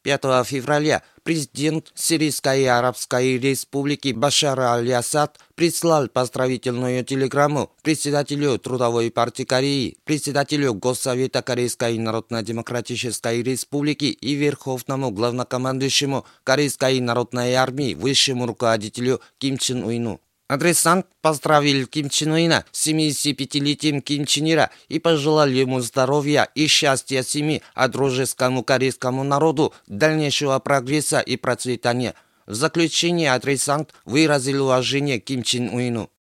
5 февраля президент Сирийской Арабской Республики Башар аль-Асад прислал поздравительную телеграмму председателю Трудовой партии Кореи, председателю Госсовета Корейской Народно-Демократической Республики и верховному главнокомандующему Корейской народной армии, высшему руководителю Ким Чен Ыну. Адресант поздравил Ким Чен Ына с 75-летием Ким Чен Ира и пожелал ему здоровья и счастья семьи, а дружескому корейскому народу дальнейшего прогресса и процветания. В заключение адресант выразил уважение Ким Чен Ыну.